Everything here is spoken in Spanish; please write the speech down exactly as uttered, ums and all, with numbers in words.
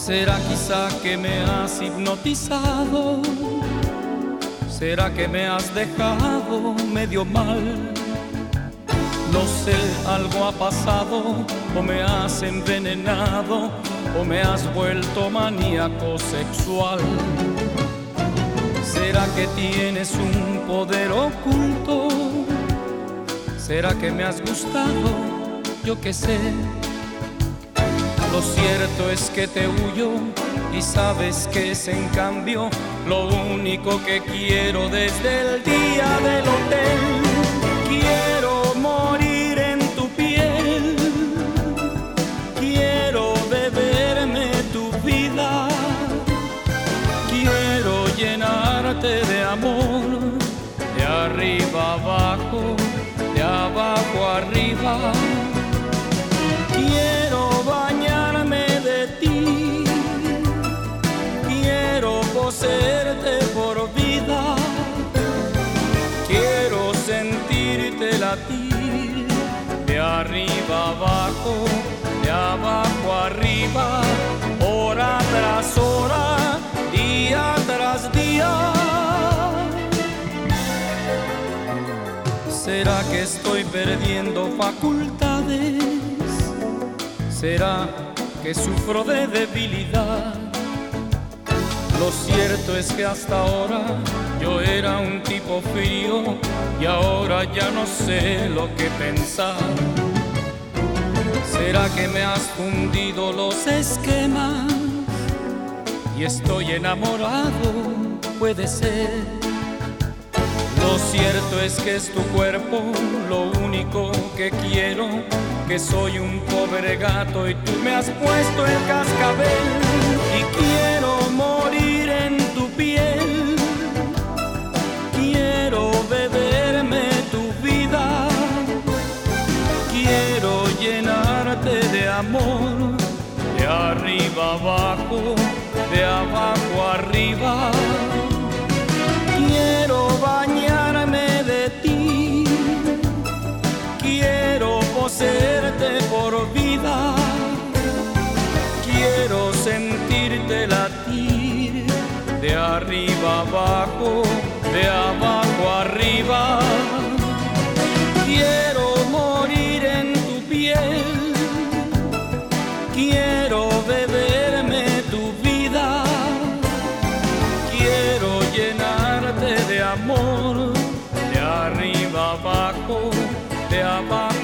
¿Será quizá que me has hipnotizado? ¿Será que me has dejado medio mal? No sé, algo ha pasado, o me has envenenado, o me has vuelto maníaco sexual. ¿Será que tienes un poder oculto? ¿Será que me has gustado? Yo qué sé. Lo cierto es que te huyo y sabes que es en cambio lo único que quiero desde el día del hotel. Quiero morir en tu piel, quiero beberme tu vida, quiero llenarte de amor, de arriba abajo, de abajo arriba. Quiero bañarme de ti, quiero poseerte por vida, quiero sentirte latir de arriba abajo, de abajo arriba, hora tras hora, día tras día. ¿Será que estoy perdiendo facultades? ¿Será que sufro de debilidad? Lo cierto es que hasta ahora yo era un tipo frío y ahora ya no sé lo que pensar. ¿Será que me has fundido los esquemas y estoy enamorado? Puede ser. Lo cierto es que es tu cuerpo lo único que quiero, que soy un pobre gato y tú me has puesto el cascabel. Y quiero morir en tu piel, quiero beberme tu vida, quiero llenarte de amor, de arriba abajo, de abajo arriba. Quiero bañarme de ti, quiero poseerte por vida, quiero sentirte latir de arriba abajo, de abajo arriba. Quiero morir en tu piel, quiero beberme tu vida, quiero llenarte de amor, de arriba abajo, de abajo